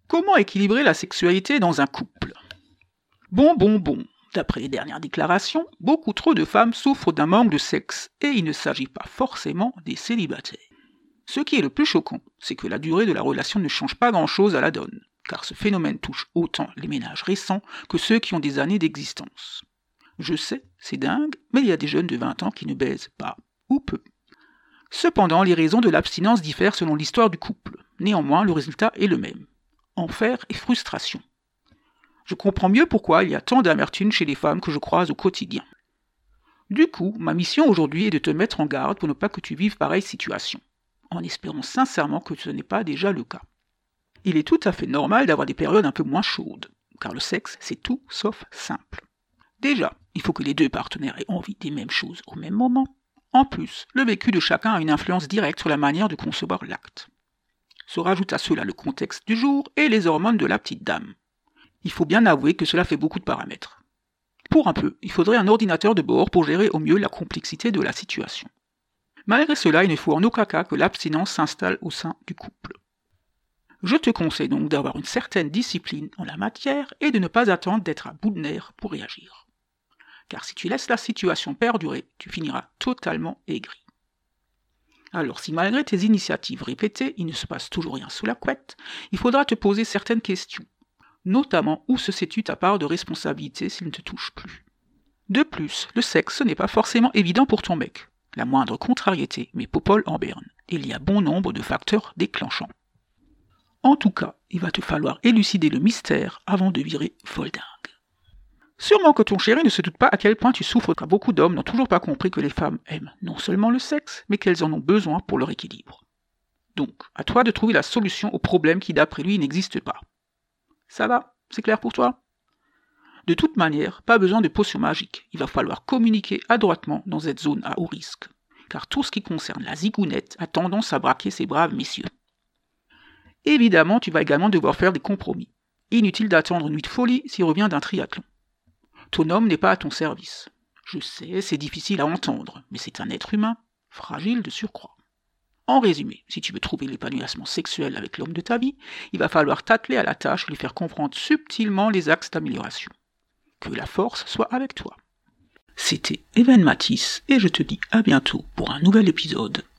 Comment équilibrer la sexualité dans un couple? Bon. D'après les dernières déclarations, beaucoup trop de femmes souffrent d'un manque de sexe, et il ne s'agit pas forcément des célibataires. Ce qui est le plus choquant, c'est que la durée de la relation ne change pas grand-chose à la donne, car ce phénomène touche autant les ménages récents que ceux qui ont des années d'existence. Je sais, c'est dingue, mais il y a des jeunes de 20 ans qui ne baisent pas, ou peu. Cependant, les raisons de l'abstinence diffèrent selon l'histoire du couple. Néanmoins, le résultat est le même. Enfer et frustration. Je comprends mieux pourquoi il y a tant d'amertume chez les femmes que je croise au quotidien. Du coup, ma mission aujourd'hui est de te mettre en garde pour ne pas que tu vives pareille situation, en espérant sincèrement que ce n'est pas déjà le cas. Il est tout à fait normal d'avoir des périodes un peu moins chaudes, car le sexe, c'est tout sauf simple. Déjà, il faut que les deux partenaires aient envie des mêmes choses au même moment. En plus, le vécu de chacun a une influence directe sur la manière de concevoir l'acte. Se rajoute à cela le contexte du jour et les hormones de la petite dame. Il faut bien avouer que cela fait beaucoup de paramètres. Pour un peu, il faudrait un ordinateur de bord pour gérer au mieux la complexité de la situation. Malgré cela, il ne faut en aucun cas que l'abstinence s'installe au sein du couple. Je te conseille donc d'avoir une certaine discipline en la matière et de ne pas attendre d'être à bout de nerfs pour réagir. Car si tu laisses la situation perdurer, tu finiras totalement aigri. Alors si malgré tes initiatives répétées, il ne se passe toujours rien sous la couette, il faudra te poser certaines questions. Notamment où se situe ta part de responsabilité s'il ne te touche plus. De plus, le sexe n'est pas forcément évident pour ton mec. La moindre contrariété met Popol en berne. Il y a bon nombre de facteurs déclenchants. En tout cas, il va te falloir élucider le mystère avant de virer foldingue. Sûrement que ton chéri ne se doute pas à quel point tu souffres, car beaucoup d'hommes n'ont toujours pas compris que les femmes aiment non seulement le sexe, mais qu'elles en ont besoin pour leur équilibre. Donc, à toi de trouver la solution au problème qui d'après lui n'existe pas. Ça va? C'est clair pour toi? De toute manière, pas besoin de potion magique. Il va falloir communiquer adroitement dans cette zone à haut risque. Car tout ce qui concerne la zigounette a tendance à braquer ces braves messieurs. Évidemment, tu vas également devoir faire des compromis. Inutile d'attendre une nuit de folie s'il revient d'un triathlon. Ton homme n'est pas à ton service. Je sais, c'est difficile à entendre, mais c'est un être humain, fragile de surcroît. En résumé, si tu veux trouver l'épanouissement sexuel avec l'homme de ta vie, il va falloir t'atteler à la tâche et lui faire comprendre subtilement les axes d'amélioration. Que la force soit avec toi. C'était Even Matisse et je te dis à bientôt pour un nouvel épisode.